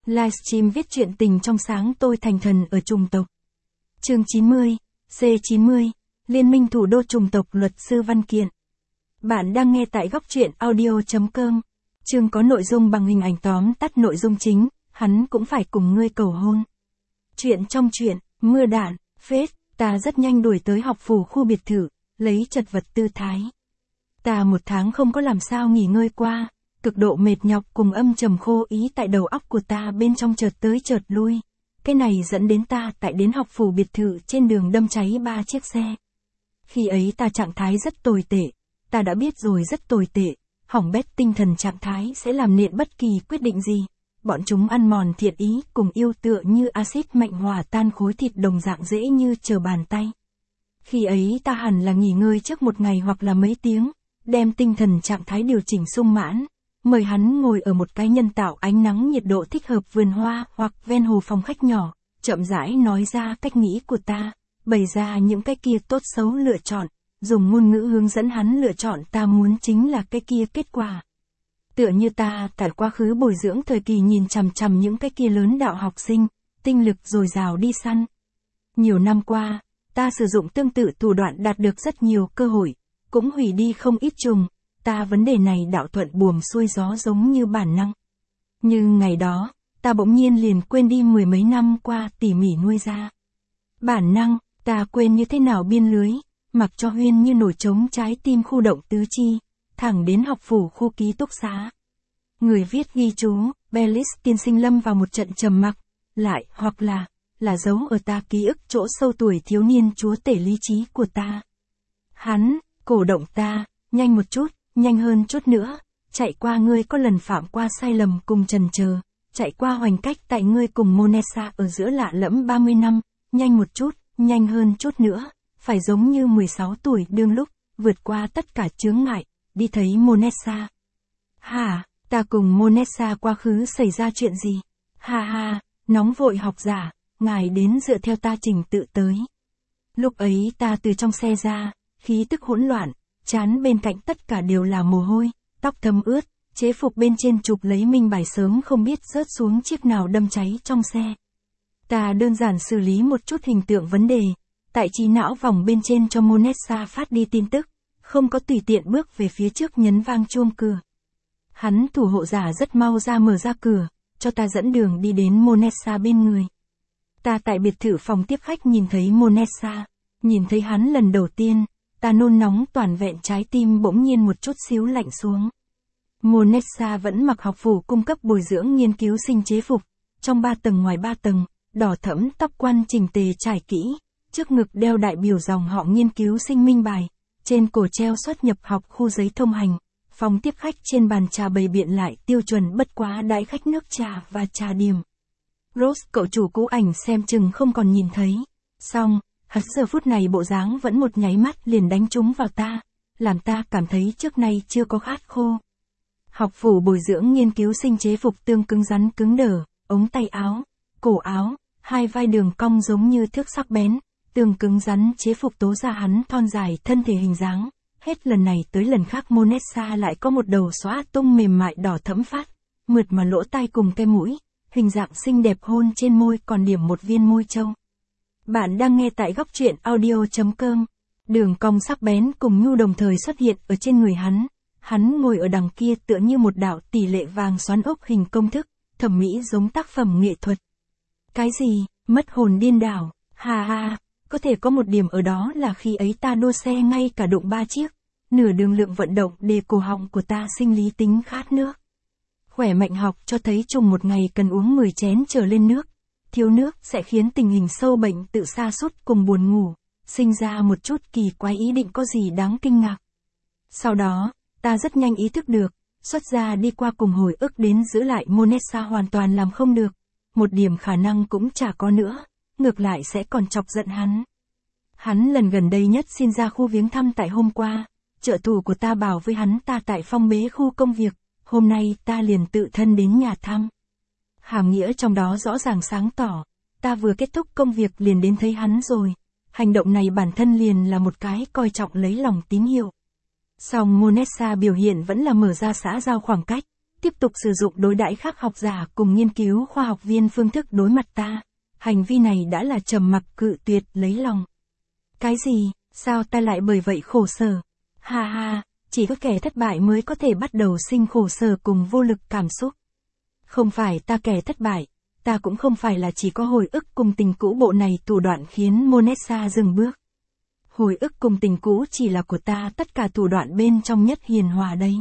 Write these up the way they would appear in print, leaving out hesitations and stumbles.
Livestream viết truyện tình trong sáng tôi thành thần ở chủng tộc. Chương 90, C90, Liên minh thủ đô chủng tộc luật sư văn kiện. Bạn đang nghe tại góc truyện audio.com. Chương có nội dung bằng hình ảnh tóm tắt nội dung chính, hắn cũng phải cùng ngươi cầu hôn. Chuyện trong truyện, mưa đạn, phết, ta rất nhanh đuổi tới học phủ khu biệt thự, lấy chật vật tư thái. Ta một tháng không có làm sao nghỉ ngơi qua, cực độ mệt nhọc cùng âm trầm khô ý tại đầu óc của ta bên trong chợt tới chợt lui. Cái này dẫn đến ta tại đến học phủ biệt thự trên đường đâm cháy 3 chiếc xe. Khi ấy ta trạng thái rất tồi tệ, ta đã biết rồi rất tồi tệ, hỏng bét tinh thần trạng thái sẽ làm nện bất kỳ quyết định gì. Bọn chúng ăn mòn thiện ý cùng yêu tựa như axit mạnh hòa tan khối thịt đồng dạng dễ như trở bàn tay. Khi ấy ta hẳn là nghỉ ngơi trước một ngày hoặc là mấy tiếng, đem tinh thần trạng thái điều chỉnh sung mãn, mời hắn ngồi ở một cái nhân tạo ánh nắng nhiệt độ thích hợp vườn hoa hoặc ven hồ phòng khách nhỏ, chậm rãi nói ra cách nghĩ của ta, bày ra những cái kia tốt xấu lựa chọn, dùng ngôn ngữ hướng dẫn hắn lựa chọn ta muốn chính là cái kia kết quả. Tựa như ta tại quá khứ bồi dưỡng thời kỳ nhìn chằm chằm những cái kia lớn đạo học sinh, tinh lực dồi dào đi săn. Nhiều năm qua, ta sử dụng tương tự thủ đoạn đạt được rất nhiều cơ hội, cũng hủy đi không ít trùng, ta vấn đề này đạo thuận buồm xuôi gió giống như bản năng. Nhưng ngày đó, ta bỗng nhiên liền quên đi mười mấy năm qua tỉ mỉ nuôi ra. Bản năng, ta quên như thế nào biên lưới, mặc cho Huyên như nổi trống trái tim khu động tứ chi, thẳng đến học phủ khu ký túc xá. Người viết ghi chú, Bellis tiên sinh lâm vào một trận trầm mặc, lại hoặc là giấu ở ta ký ức chỗ sâu tuổi thiếu niên chúa tể lý trí của ta. Hắn, cổ động ta, nhanh một chút, nhanh hơn chút nữa, chạy qua ngươi có lần phạm qua sai lầm cùng trần chờ, chạy qua hoành cách tại ngươi cùng Monessa ở giữa lạ lẫm 30 năm, nhanh một chút, nhanh hơn chút nữa, phải giống như 16 tuổi đương lúc, vượt qua tất cả chướng ngại, đi thấy Monessa. Hả, ta cùng Monessa quá khứ xảy ra chuyện gì? Ha, nóng vội học giả, ngài đến dựa theo ta trình tự tới. Lúc ấy ta từ trong xe ra, khí tức hỗn loạn, trán bên cạnh tất cả đều là mồ hôi, tóc thấm ướt, chế phục bên trên chụp lấy minh bài sớm không biết rớt xuống chiếc nào đâm cháy trong xe. Ta đơn giản xử lý một chút hình tượng vấn đề, tại trí não vòng bên trên cho Monessa phát đi tin tức, không có tùy tiện bước về phía trước nhấn vang chuông cửa. Hắn thủ hộ giả rất mau ra mở ra cửa, cho ta dẫn đường đi đến Monessa bên người. Ta tại biệt thự phòng tiếp khách nhìn thấy Monessa, nhìn thấy hắn lần đầu tiên, ta nôn nóng toàn vẹn trái tim bỗng nhiên một chút xíu lạnh xuống. Monessa vẫn mặc học phủ cung cấp bồi dưỡng nghiên cứu sinh chế phục, trong 3 tầng ngoài 3 tầng, đỏ thẫm tóc quăn chỉnh tề trải kỹ, trước ngực đeo đại biểu dòng họ nghiên cứu sinh minh bài, trên cổ treo xuất nhập học khu giấy thông hành, phòng tiếp khách trên bàn trà bày biện lại tiêu chuẩn bất quá đãi khách nước trà và trà điểm. Rose cậu chủ cũ ảnh xem chừng không còn nhìn thấy, xong, hắn giờ phút này bộ dáng vẫn một nháy mắt liền đánh trúng vào ta, làm ta cảm thấy trước nay chưa có khát khô. Học phủ bồi dưỡng nghiên cứu sinh chế phục tương cứng rắn cứng đờ, ống tay áo, cổ áo, hai vai đường cong giống như thước sắc bén, tương cứng rắn chế phục tố ra hắn thon dài thân thể hình dáng. Hết lần này tới lần khác Monessa lại có một đầu xóa tung mềm mại đỏ thẫm phát, mượt mà lỗ tai cùng cái mũi, hình dạng xinh đẹp hôn trên môi còn điểm một viên môi trâu. Bạn đang nghe tại góc truyện audio.com. Đường cong sắc bén cùng nhu đồng thời xuất hiện ở trên người hắn ngồi ở đằng kia tựa như một đạo tỷ lệ vàng xoắn ốc hình công thức, thẩm mỹ giống tác phẩm nghệ thuật. Cái gì, mất hồn điên đảo, ha, có thể có một điểm ở đó là khi ấy ta đua xe ngay cả đụng 3 chiếc, nửa đường lượng vận động để cổ họng của ta sinh lý tính khát nước. Khỏe mạnh học cho thấy trùng một ngày cần uống 10 chén trở lên nước, thiếu nước sẽ khiến tình hình sâu bệnh tự sa sút cùng buồn ngủ, sinh ra một chút kỳ quái ý định có gì đáng kinh ngạc. Sau đó, ta rất nhanh ý thức được, xuất ra đi qua cùng hồi ức đến giữ lại Monessa hoàn toàn làm không được, một điểm khả năng cũng chả có nữa, ngược lại sẽ còn chọc giận hắn. Hắn lần gần đây nhất xin ra khu viếng thăm tại hôm qua, trợ thủ của ta bảo với hắn ta tại phong bế khu công việc, hôm nay ta liền tự thân đến nhà thăm. Hàm nghĩa trong đó rõ ràng sáng tỏ, ta vừa kết thúc công việc liền đến thấy hắn rồi, hành động này bản thân liền là một cái coi trọng lấy lòng tín hiệu. Song Monessa biểu hiện vẫn là mở ra xã giao khoảng cách, tiếp tục sử dụng đối đãi khác học giả cùng nghiên cứu khoa học viên phương thức đối mặt ta. Hành vi này đã là trầm mặc cự tuyệt lấy lòng. Cái gì, sao ta lại bởi vậy khổ sở? Ha ha, chỉ có kẻ thất bại mới có thể bắt đầu sinh khổ sở cùng vô lực cảm xúc. Không phải ta kẻ thất bại, ta cũng không phải là chỉ có hồi ức cùng tình cũ, bộ này thủ đoạn khiến Monessa dừng bước. Hồi ức cùng tình cũ chỉ là của ta, tất cả thủ đoạn bên trong nhất hiền hòa đấy.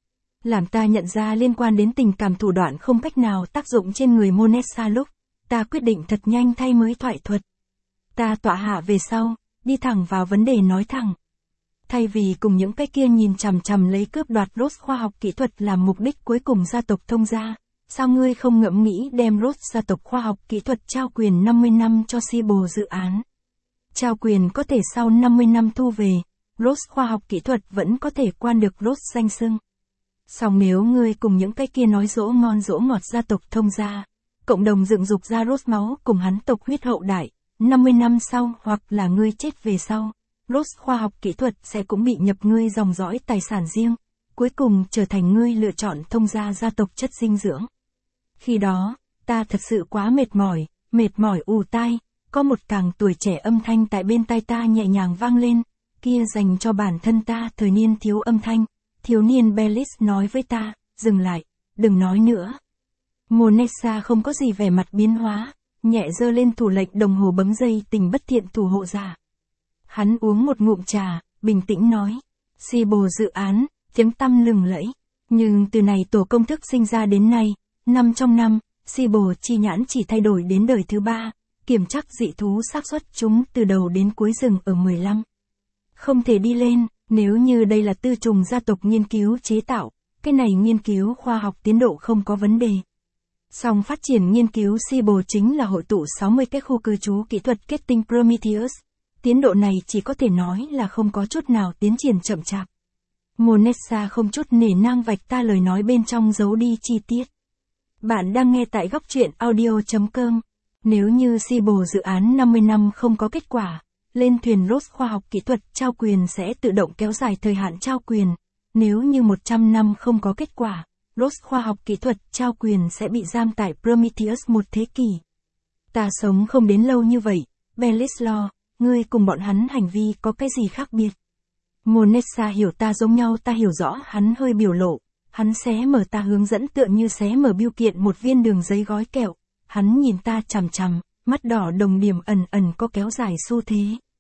Làm ta nhận ra liên quan đến tình cảm thủ đoạn không cách nào tác dụng trên người Monessa lúc, ta quyết định thật nhanh thay mới thoại thuật. Ta tọa hạ về sau, đi thẳng vào vấn đề nói thẳng. Thay vì cùng những cái kia nhìn chằm chằm lấy cướp đoạt Rhodes khoa học kỹ thuật làm mục đích cuối cùng gia tộc Thông gia, sao ngươi không ngẫm nghĩ đem Rhodes gia tộc khoa học kỹ thuật trao quyền 50 năm cho Siebel dự án? Trao quyền có thể sau 50 năm thu về, Rhodes khoa học kỹ thuật vẫn có thể quan được Rhodes danh xưng. Song nếu ngươi cùng những cái kia nói dỗ ngon dỗ ngọt gia tộc Thông gia, cộng đồng dựng dục ra Rhodes máu cùng hắn tộc huyết hậu đại, 50 năm sau hoặc là ngươi chết về sau, Rhodes khoa học kỹ thuật sẽ cũng bị nhập ngươi dòng dõi tài sản riêng, cuối cùng trở thành ngươi lựa chọn Thông gia gia tộc chất dinh dưỡng. Khi đó, ta thật sự quá mệt mỏi ù tai, có một càng tuổi trẻ âm thanh tại bên tai ta nhẹ nhàng vang lên, kia dành cho bản thân ta thời niên thiếu âm thanh, thiếu niên Bellis nói với ta, dừng lại, đừng nói nữa. Monessa không có gì vẻ mặt biến hóa, nhẹ giơ lên thủ lệnh đồng hồ bấm dây tình bất thiện thủ hộ giả. Hắn uống một ngụm trà, bình tĩnh nói, Siebel dự án, tiếng tăm lừng lẫy, nhưng từ này tổ công thức sinh ra đến nay, năm trong năm, Siebel chi nhãn chỉ thay đổi đến đời thứ 3, kiểm chắc dị thú xác suất chúng từ đầu đến cuối rừng ở 15. Không thể đi lên, nếu như đây là tư trùng gia tộc nghiên cứu chế tạo, cái này nghiên cứu khoa học tiến độ không có vấn đề. Song phát triển nghiên cứu Siebel chính là hội tụ 60 cái khu cư trú kỹ thuật kết tinh Prometheus. Tiến độ này chỉ có thể nói là không có chút nào tiến triển chậm chạp. Monessa không chút nể nang vạch ta lời nói bên trong giấu đi chi tiết. Bạn đang nghe tại góc truyện audio.com. Nếu như Siebel dự án 50 năm không có kết quả, lên thuyền Rhodes khoa học kỹ thuật trao quyền sẽ tự động kéo dài thời hạn trao quyền. Nếu như 100 năm không có kết quả, Rhodes khoa học kỹ thuật trao quyền sẽ bị giam tại Prometheus một thế kỷ. Ta sống không đến lâu như vậy, Bellis lo, ngươi cùng bọn hắn hành vi có cái gì khác biệt? Monessa hiểu ta giống nhau, ta hiểu rõ hắn hơi biểu lộ. Hắn xé mở ta hướng dẫn tựa như xé mở bưu kiện một viên đường giấy gói kẹo. Hắn nhìn ta chằm chằm, mắt đỏ đồng điểm ẩn ẩn có kéo dài xu thế.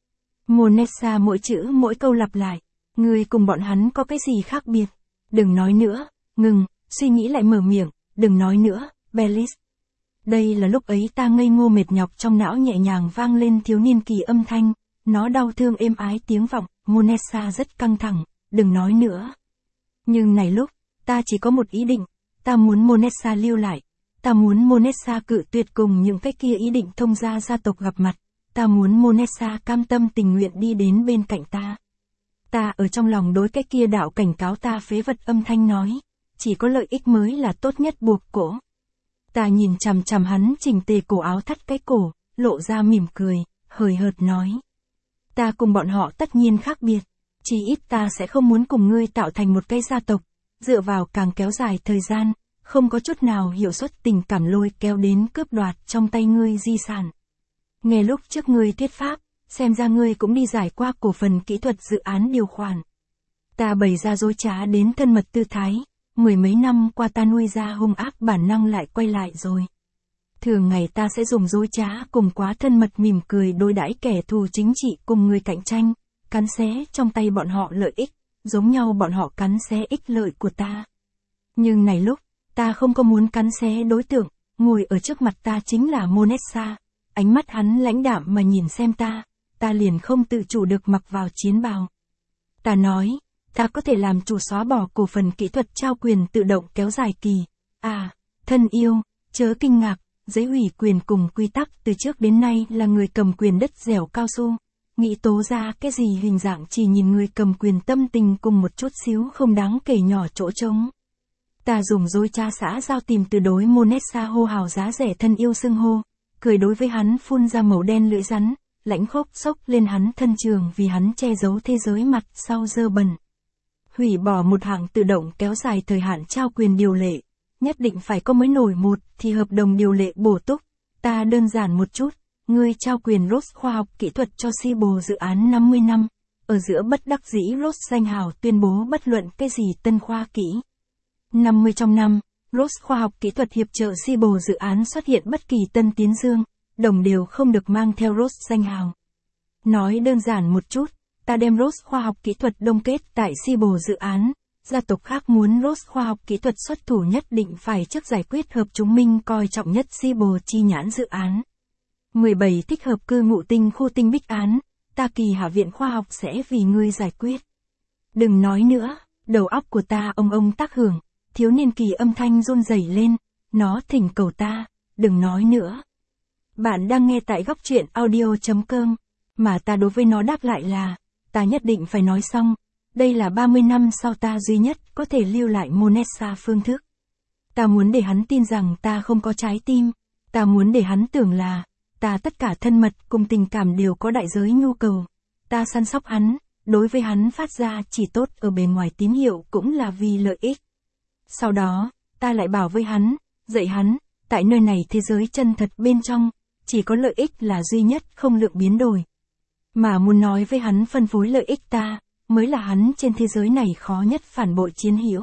Monessa mỗi chữ mỗi câu lặp lại. Ngươi cùng bọn hắn có cái gì khác biệt? Đừng nói nữa, ngừng, suy nghĩ lại mở miệng, đừng nói nữa, Bellis. Đây là lúc ấy ta ngây ngô mệt nhọc, trong não nhẹ nhàng vang lên thiếu niên kỳ âm thanh, nó đau thương êm ái tiếng vọng, Monessa rất căng thẳng, đừng nói nữa. Nhưng này lúc, ta chỉ có một ý định, ta muốn Monessa lưu lại, ta muốn Monessa cự tuyệt cùng những cái kia ý định thông gia gia tộc gặp mặt, ta muốn Monessa cam tâm tình nguyện đi đến bên cạnh ta. Ta ở trong lòng đối cái kia đạo cảnh cáo ta phế vật âm thanh nói, chỉ có lợi ích mới là tốt nhất buộc cổ. Ta nhìn chằm chằm hắn chỉnh tề cổ áo thắt cái cổ, lộ ra mỉm cười, hời hợt nói. Ta cùng bọn họ tất nhiên khác biệt, chỉ ít ta sẽ không muốn cùng ngươi tạo thành một cái gia tộc, dựa vào càng kéo dài thời gian, không có chút nào hiệu suất tình cảm lôi kéo đến cướp đoạt trong tay ngươi di sản. Nghe lúc trước ngươi thuyết pháp, xem ra ngươi cũng đi giải qua cổ phần kỹ thuật dự án điều khoản. Ta bày ra dối trá đến thân mật tư thái, 10 mấy năm qua ta nuôi ra hung ác bản năng lại quay lại rồi. Thường ngày ta sẽ dùng dối trá cùng quá thân mật mỉm cười đối đãi kẻ thù chính trị cùng người cạnh tranh, cắn xé trong tay bọn họ lợi ích, giống nhau bọn họ cắn xé ích lợi của ta. Nhưng này lúc, ta không có muốn cắn xé đối tượng, ngồi ở trước mặt ta chính là Monessa, ánh mắt hắn lãnh đạm mà nhìn xem ta liền không tự chủ được mặc vào chiến bào. Ta nói, ta có thể làm chủ xóa bỏ cổ phần kỹ thuật trao quyền tự động kéo dài kỳ. À, thân yêu, chớ kinh ngạc, giấy ủy quyền cùng quy tắc từ trước đến nay là người cầm quyền đất dẻo cao su. Nghĩ tố ra cái gì hình dạng chỉ nhìn người cầm quyền tâm tình cùng một chút xíu không đáng kể nhỏ chỗ trống. Ta dùng dối trá xã giao tìm từ đối Monessa hô hào giá rẻ thân yêu xưng hô, cười đối với hắn phun ra màu đen lưỡi rắn, lãnh khốc xốc lên hắn thân trường vì hắn che giấu thế giới mặt sau dơ bẩn. Hủy bỏ một hạng tự động kéo dài thời hạn trao quyền điều lệ, Nhất định phải có mới nổi một thì hợp đồng điều lệ bổ túc. Ta đơn giản một chút, ngươi trao quyền Ross khoa học kỹ thuật cho Siebel dự án 50 năm. Ở giữa bất đắc dĩ Ross danh hào tuyên bố bất luận cái gì tân khoa kỹ. 50 trong năm, Ross khoa học kỹ thuật hiệp trợ Siebel dự án xuất hiện bất kỳ tân tiến dương, đồng đều không được mang theo Ross danh hào. Nói đơn giản một chút, ta đem Ross khoa học kỹ thuật đông kết tại Siebel dự án. Gia tộc khác muốn Ross khoa học kỹ thuật xuất thủ nhất định phải trước giải quyết hợp chúng minh coi trọng nhất Siebel chi nhãn dự án. 17 thích hợp cư ngụ tinh khu tinh bích án, ta Kỳ Hạ viện khoa học sẽ vì ngươi giải quyết. Đừng nói nữa, đầu óc của ta ông tác hưởng, thiếu niên Kỳ âm thanh run rẩy lên, nó thỉnh cầu ta, đừng nói nữa. Bạn đang nghe tại góc truyện audio.com, mà ta đối với nó đáp lại là, ta nhất định phải nói xong. Đây là 30 năm sau ta duy nhất có thể lưu lại Monessa phương thức. Ta muốn để hắn tin rằng ta không có trái tim. Ta muốn để hắn tưởng là, ta tất cả thân mật cùng tình cảm đều có đại giới nhu cầu. Ta săn sóc hắn, đối với hắn phát ra chỉ tốt ở bề ngoài tín hiệu cũng là vì lợi ích. Sau đó, ta lại bảo với hắn, dạy hắn, tại nơi này thế giới chân thật bên trong, chỉ có lợi ích là duy nhất không lượng biến đổi. Mà muốn nói với hắn phân phối lợi ích ta, mới là hắn trên thế giới này khó nhất phản bội chiến hữu.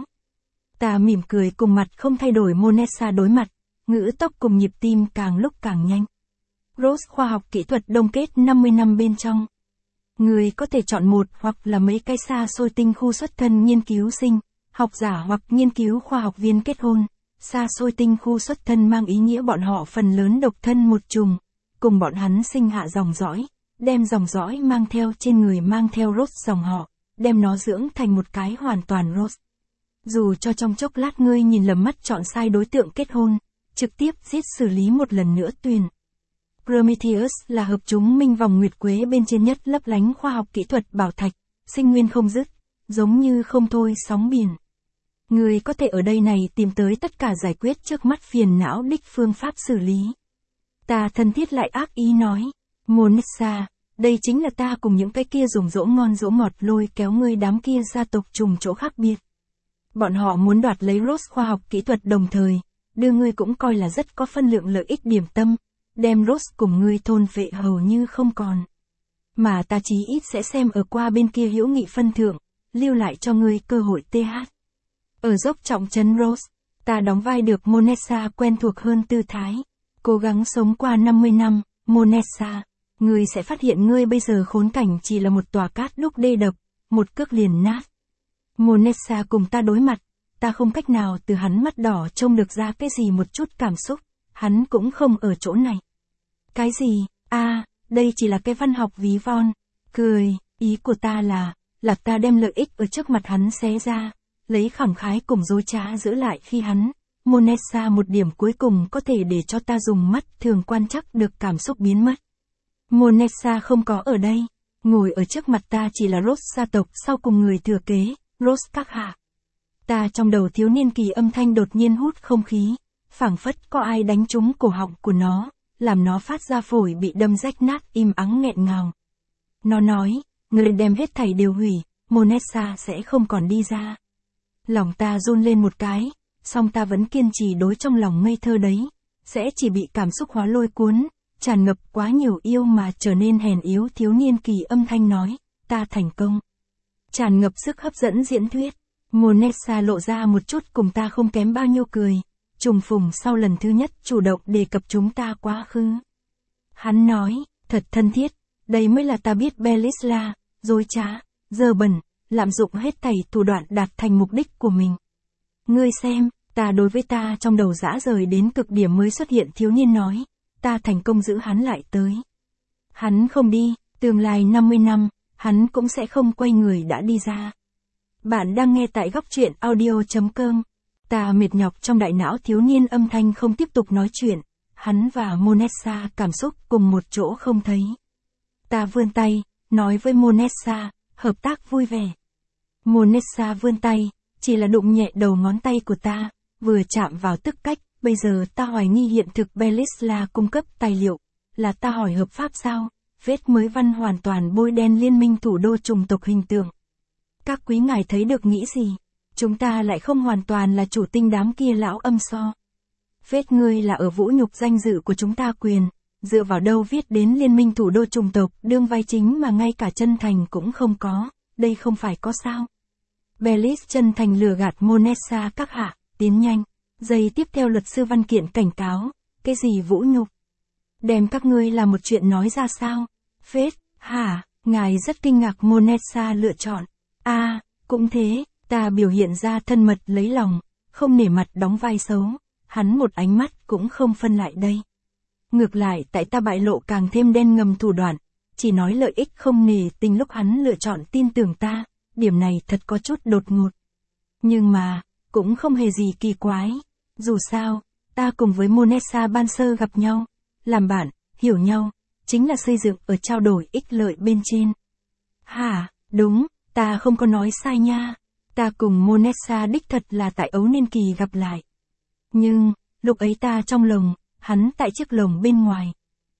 Ta mỉm cười cùng mặt không thay đổi Monessa đối mặt, ngữ tốc cùng nhịp tim càng lúc càng nhanh. Ross khoa học kỹ thuật đông kết 50 năm bên trong. Người có thể chọn một hoặc là mấy cái xa xôi tinh khu xuất thân nghiên cứu sinh, học giả hoặc nghiên cứu khoa học viên kết hôn. Xa xôi tinh khu xuất thân mang ý nghĩa bọn họ phần lớn độc thân một trùng, cùng bọn hắn sinh hạ dòng dõi, đem dòng dõi mang theo trên người mang theo Ross dòng họ, đem nó dưỡng thành một cái hoàn toàn Ross. Dù cho trong chốc lát ngươi nhìn lầm mắt chọn sai đối tượng kết hôn, trực tiếp giết xử lý một lần nữa tuyền. Prometheus là hợp chúng minh vòng nguyệt quế bên trên nhất lấp lánh khoa học kỹ thuật bảo thạch, sinh nguyên không dứt, giống như không thôi sóng biển. Người có thể ở đây này tìm tới tất cả giải quyết trước mắt phiền não đích phương pháp xử lý. Ta thân thiết lại ác ý nói, Monessa, đây chính là ta cùng những cái kia dùng dỗ ngon dỗ ngọt lôi kéo ngươi đám kia gia tộc trùng chỗ khác biệt. Bọn họ muốn đoạt lấy Ross khoa học kỹ thuật đồng thời, đưa ngươi cũng coi là rất có phân lượng lợi ích điểm tâm, đem Ross cùng ngươi thôn vệ hầu như không còn. Mà ta chí ít sẽ xem ở qua bên kia hữu nghị phân thượng, lưu lại cho ngươi cơ hội TH. Ở dốc trọng trấn Ross, ta đóng vai được Monessa quen thuộc hơn tư thái, cố gắng sống qua 50 năm, Monessa. Ngươi sẽ phát hiện ngươi bây giờ khốn cảnh chỉ là một tòa cát đúc đê đập, một cước liền nát. Monessa cùng ta đối mặt, ta không cách nào từ hắn mắt đỏ trông được ra cái gì một chút cảm xúc, hắn cũng không ở chỗ này. Cái gì, đây chỉ là cái văn học ví von, cười, ý của ta là ta đem lợi ích ở trước mặt hắn xé ra, lấy khẳng khái cùng dối trá giữ lại khi hắn, Monessa một điểm cuối cùng có thể để cho ta dùng mắt thường quan trắc được cảm xúc biến mất. Monessa không có ở đây, ngồi ở trước mặt ta chỉ là Ross gia tộc sau cùng người thừa kế, Ross các hạ. Ta trong đầu thiếu niên Kỳ âm thanh đột nhiên hút không khí, phảng phất có ai đánh trúng cổ họng của nó, làm nó phát ra phổi bị đâm rách nát im ắng nghẹn ngào. Nó nói, người đem hết thảy đều hủy, Monessa sẽ không còn đi ra. Lòng ta run lên một cái, song ta vẫn kiên trì đối trong lòng ngây thơ đấy, sẽ chỉ bị cảm xúc hóa lôi cuốn, tràn ngập quá nhiều yêu mà trở nên hèn yếu. Thiếu niên Kỳ âm thanh nói, ta thành công. Tràn ngập sức hấp dẫn diễn thuyết, Monessa lộ ra một chút cùng ta không kém bao nhiêu cười, trùng phùng sau lần thứ nhất chủ động đề cập chúng ta quá khứ. Hắn nói, thật thân thiết, đây mới là ta biết Belisla, dối trá, dơ bẩn, lạm dụng hết thảy thủ đoạn đạt thành mục đích của mình. Ngươi xem, ta đối với ta trong đầu dã rời đến cực điểm mới xuất hiện. Thiếu niên nói, ta thành công giữ hắn lại tới. Hắn không đi, tương lai 50 năm, hắn cũng sẽ không quay người đã đi ra. Bạn đang nghe tại góc truyện audio.com. Ta mệt nhọc trong đại não. Thiếu niên âm thanh không tiếp tục nói chuyện, hắn và Monessa cảm xúc cùng một chỗ không thấy. Ta vươn tay, nói với Monessa, hợp tác vui vẻ. Monessa vươn tay, chỉ là đụng nhẹ đầu ngón tay của ta, vừa chạm vào tức cách. Bây giờ ta hoài nghi hiện thực Belisla cung cấp tài liệu, là ta hỏi hợp pháp sao? Vết mới văn hoàn toàn bôi đen liên minh thủ đô chủng tộc hình tượng. Các quý ngài thấy được nghĩ gì? chúng ta lại không hoàn toàn là chủ tinh đám kia lão âm so. Phết ngươi là ở vũ nhục danh dự của chúng ta quyền, dựa vào đâu viết đến liên minh thủ đô chủng tộc đương vai chính mà ngay cả chân thành cũng không có, đây không phải có sao. Bellis chân thành lừa gạt Monesa các hạ, tiến nhanh. Giây tiếp theo luật sư văn kiện cảnh cáo, cái gì vũ nhục? Đem các ngươi là một chuyện nói ra sao? Phết, hả, ngài rất kinh ngạc Monesa lựa chọn. Cũng thế, ta biểu hiện ra thân mật lấy lòng, không nể mặt đóng vai xấu, hắn một ánh mắt cũng không phân lại đây. Ngược lại tại ta bại lộ càng thêm đen ngầm thủ đoạn, chỉ nói lợi ích không nề tình lúc hắn lựa chọn tin tưởng ta, điểm này thật có chút đột ngột. Nhưng mà, cũng không hề gì kỳ quái, dù sao, ta cùng với Monesa ban sơ gặp nhau, làm bạn, hiểu nhau, chính là xây dựng ở trao đổi ích lợi bên trên. Hả, đúng, ta không có nói sai nha, ta cùng Monesa đích thật là tại ấu niên kỳ gặp lại. Nhưng, lúc ấy ta trong lồng, hắn tại chiếc lồng bên ngoài.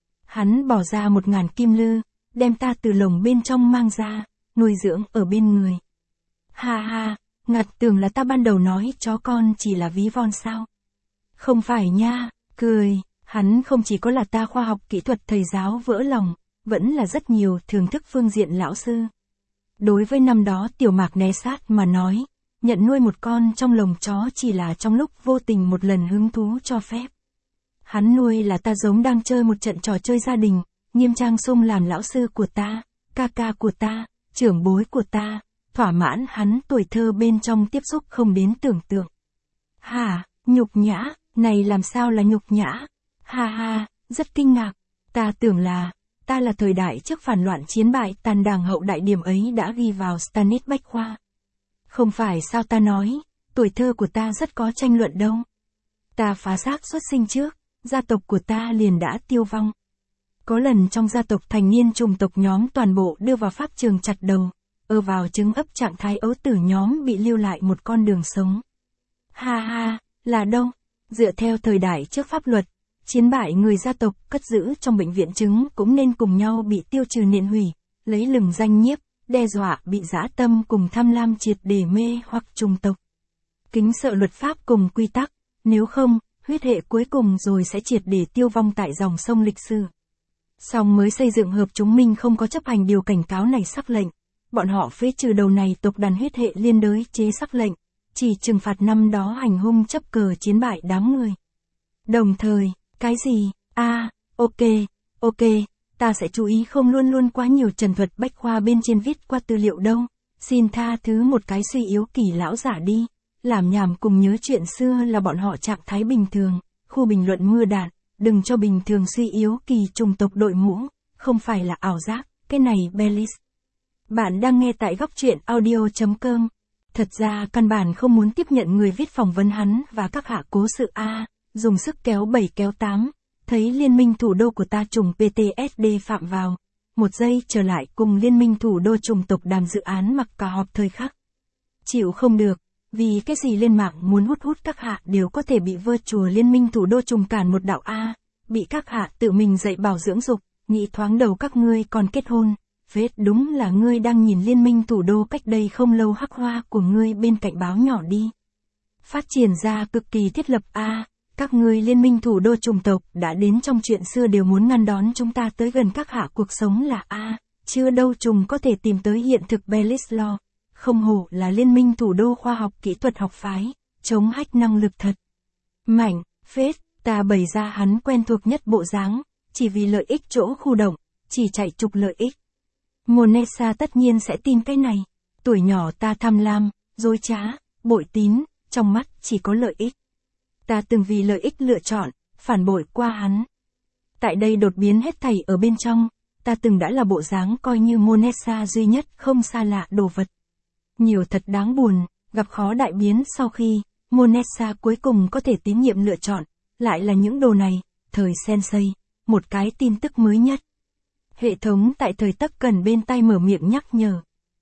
Hắn bỏ ra 1000 kim lư, đem ta từ lồng bên trong mang ra, nuôi dưỡng ở bên người. Ha ha, ngặt tưởng là ta ban đầu nói chó con chỉ là ví von sao. Không phải nha, cười, hắn không chỉ có là ta khoa học kỹ thuật thầy giáo vỡ lòng, vẫn là rất nhiều thưởng thức phương diện lão sư. Đối với năm đó tiểu mạc né sát mà nói, nhận nuôi một con trong lồng chó chỉ là trong lúc vô tình một lần hứng thú cho phép. Hắn nuôi là ta giống đang chơi một trận trò chơi gia đình, nghiêm trang sung làm lão sư của ta, ca ca của ta, trưởng bối của ta, thỏa mãn hắn tuổi thơ bên trong tiếp xúc không đến tưởng tượng. Hả, nhục nhã, này làm sao là nhục nhã? Ha ha, rất kinh ngạc, ta tưởng là, ta là thời đại trước phản loạn chiến bại tàn đàng hậu đại điểm ấy đã ghi vào Stanit Bách Khoa. Không phải sao ta nói, tuổi thơ của ta rất có tranh luận đâu. Ta phá xác xuất sinh trước, gia tộc của ta liền đã tiêu vong. Có lần trong gia tộc thành niên chủng tộc nhóm toàn bộ đưa vào pháp trường chặt đầu, ở vào trứng ấp trạng thái ấu tử nhóm bị lưu lại một con đường sống. Ha ha, là đâu? Dựa theo thời đại trước pháp luật, chiến bại người gia tộc cất giữ trong bệnh viện trứng cũng nên cùng nhau bị tiêu trừ nện hủy, lấy lừng danh nhiếp, đe dọa bị dã tâm cùng tham lam triệt để mê hoặc chủng tộc. Kính sợ luật pháp cùng quy tắc, nếu không, huyết hệ cuối cùng rồi sẽ triệt để tiêu vong tại dòng sông lịch sử. Song mới xây dựng hợp chúng mình không có chấp hành điều cảnh cáo này sắc lệnh, bọn họ phế trừ đầu này tộc đàn huyết hệ liên đới chế sắc lệnh, chỉ trừng phạt năm đó hành hung chấp cờ chiến bại đám người. Đồng thời, cái gì? Ok, ta sẽ chú ý không luôn luôn quá nhiều trần thuật bách khoa bên trên viết qua tư liệu đâu, xin tha thứ một cái suy yếu kỳ lão giả đi, làm nhảm cùng nhớ chuyện xưa là bọn họ trạng thái bình thường, khu bình luận mưa đạn, đừng cho bình thường suy yếu kỳ chủng tộc đội mũ, không phải là ảo giác, cái này Bellis. Bạn đang nghe tại góc truyện audio.com. Thật ra căn bản không muốn tiếp nhận người viết phỏng vấn hắn và các hạ cố sự dùng sức kéo 7 kéo 8, thấy liên minh thủ đô của ta trùng PTSD phạm vào. Một giây trở lại cùng liên minh thủ đô chủng tộc đàm dự án mặc cả họp thời khắc. Chịu không được, vì cái gì lên mạng muốn hút các hạ đều có thể bị vơ chùa liên minh thủ đô trùng cản một đạo bị các hạ tự mình dạy bảo dưỡng dục, nghĩ thoáng đầu các ngươi còn kết hôn. Vết đúng là ngươi đang nhìn liên minh thủ đô cách đây không lâu hắc hoa của ngươi bên cạnh báo nhỏ đi. Phát triển ra cực kỳ thiết lập các ngươi liên minh thủ đô chủng tộc đã đến trong chuyện xưa đều muốn ngăn đón chúng ta tới gần các hạ cuộc sống là chưa đâu trùng có thể tìm tới hiện thực Bellis Law, không hổ là liên minh thủ đô khoa học kỹ thuật học phái, chống hack năng lực thật. Mạnh, phết, ta bày ra hắn quen thuộc nhất bộ dáng, chỉ vì lợi ích chỗ khu động, chỉ chạy trục lợi ích. Monesa tất nhiên sẽ tin cái này. Tuổi nhỏ ta tham lam, dối trá, bội tín, trong mắt chỉ có lợi ích. Ta từng vì lợi ích lựa chọn, phản bội qua hắn. Tại đây đột biến hết thảy ở bên trong, ta từng đã là bộ dáng coi như Monesa duy nhất không xa lạ đồ vật. Nhiều thật đáng buồn, gặp khó đại biến sau khi, Monesa cuối cùng có thể tín nhiệm lựa chọn, lại là những đồ này, thời Sensei, một cái tin tức mới nhất. Hệ thống tại thời tắc cần bên tay mở miệng nhắc nhở.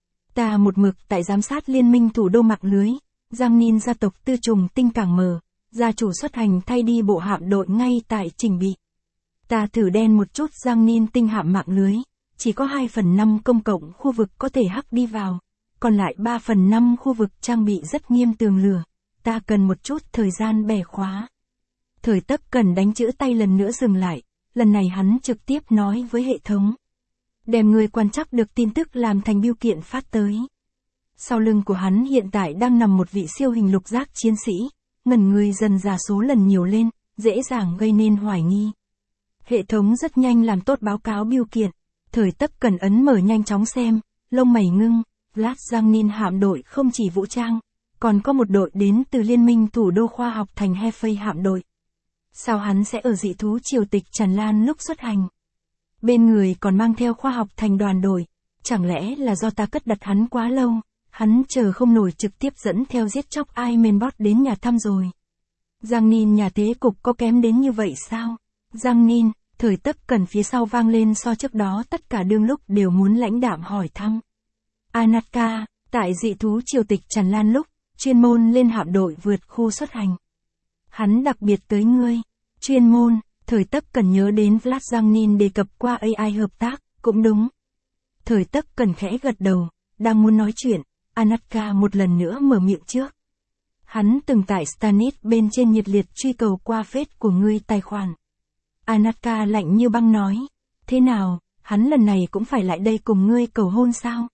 Ta một mực tại giám sát liên minh thủ đô mạng lưới, Giang Ninh gia tộc tư trùng tinh cảng mở, gia chủ xuất hành thay đi bộ hạm đội ngay tại trình bị. Ta thử đen một chút Giang Ninh tinh hạm mạng lưới, chỉ có 2/5 công cộng khu vực có thể hack đi vào, còn lại 3/5 khu vực trang bị rất nghiêm tường lửa, ta cần một chút thời gian bẻ khóa. Thời Tấc Cẩn đánh chữ tay lần nữa dừng lại, lần này hắn trực tiếp nói với hệ thống. Đem người quan trắc được tin tức làm thành bưu kiện phát tới. Sau lưng của hắn hiện tại đang nằm một vị siêu hình lục giác chiến sĩ, ngẩn người dần ra số lần nhiều lên, dễ dàng gây nên hoài nghi. Hệ thống rất nhanh làm tốt báo cáo bưu kiện, Thời Tấc Cẩn ấn mở nhanh chóng xem, lông mày ngưng, Vlad Giang hạm đội không chỉ vũ trang, còn có một đội đến từ Liên minh Thủ đô Khoa học thành Hefei hạm đội. Sao hắn sẽ ở dị thú triều tịch tràn lan lúc xuất hành? Bên người còn mang theo khoa học thành đoàn đội, chẳng lẽ là do ta cất đặt hắn quá lâu, hắn chờ không nổi trực tiếp dẫn theo giết chóc Ironbot đến nhà thăm rồi. Giang Ninh nhà thế cục có kém đến như vậy sao? Giang Ninh, Thời Tấc Cẩn phía sau vang lên so trước đó tất cả đương lúc đều muốn lãnh đạm hỏi thăm. Anatka, tại dị thú triều tịch tràn lan lúc, chuyên môn lên hạm đội vượt khu xuất hành. Hắn đặc biệt tới ngươi, chuyên môn, Thời Tấc Cẩn nhớ đến Vlad Giang Ninh đề cập qua AI hợp tác, cũng đúng. Thời Tấc Cẩn khẽ gật đầu, đang muốn nói chuyện, Anatka một lần nữa mở miệng trước. Hắn từng tại Stannis bên trên nhiệt liệt truy cầu qua phết của ngươi tài khoản. Anatka lạnh như băng nói, thế nào, hắn lần này cũng phải lại đây cùng ngươi cầu hôn sao?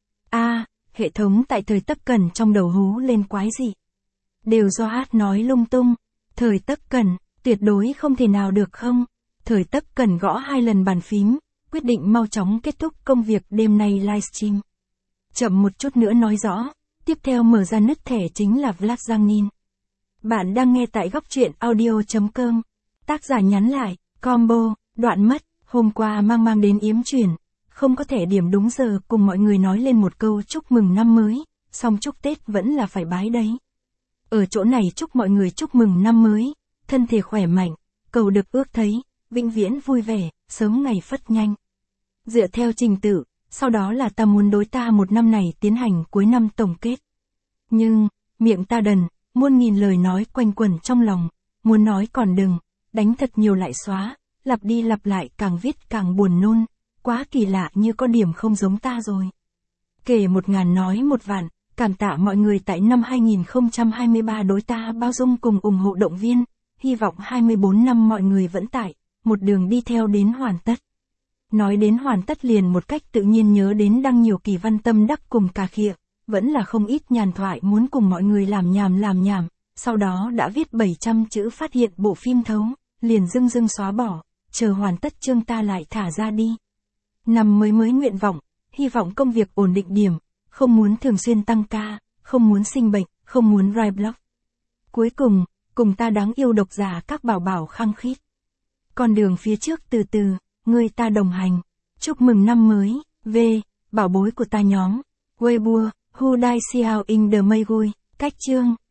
Hệ thống tại Thời Tấc Cẩn trong đầu hú lên quái gì? Đều do hát nói lung tung, Thời Tấc Cẩn, tuyệt đối không thể nào được không? Thời Tấc Cẩn gõ 2 lần bàn phím, quyết định mau chóng kết thúc công việc đêm nay livestream. Chậm một chút nữa nói rõ, tiếp theo mở ra nứt thẻ chính là Vlad Giang Ninh. Bạn đang nghe tại góc truyện audio.com. Tác giả nhắn lại, combo, đoạn mất, hôm qua mang đến yếm chuyển, không có thẻ điểm đúng giờ cùng mọi người nói lên một câu chúc mừng năm mới, song chúc Tết vẫn là phải bái đấy. Ở chỗ này chúc mọi người chúc mừng năm mới, thân thể khỏe mạnh, cầu được ước thấy, vĩnh viễn vui vẻ, sớm ngày phất nhanh. Dựa theo trình tự, sau đó là ta muốn đối ta một năm này tiến hành cuối năm tổng kết. Nhưng, miệng ta đần, muôn nghìn lời nói quanh quẩn trong lòng, muốn nói còn đừng, đánh thật nhiều lại xóa, lặp đi lặp lại càng viết càng buồn nôn, quá kỳ lạ như có điểm không giống ta rồi. Kể 1000 nói 1 vạn, cảm tạ mọi người tại năm 2023 đối ta bao dung cùng ủng hộ động viên, hy vọng 24 năm mọi người vẫn tại, một đường đi theo đến hoàn tất. Nói đến hoàn tất liền một cách tự nhiên nhớ đến đăng nhiều kỳ văn tâm đắc cùng cà khịa, vẫn là không ít nhàn thoại muốn cùng mọi người làm nhảm, sau đó đã viết 700 chữ phát hiện bộ phim thấu, liền dưng xóa bỏ, chờ hoàn tất chương ta lại thả ra đi. Năm mới nguyện vọng, hy vọng công việc ổn định điểm, không muốn thường xuyên tăng ca, không muốn sinh bệnh, không muốn write blog. Cuối cùng ta đáng yêu độc giả các bảo khăng khít. Con đường phía trước từ từ, người ta đồng hành. Chúc mừng năm mới, bảo bối của ta nhóm. Weibo, Who Die Xiao in the Mei Gui, cách chương.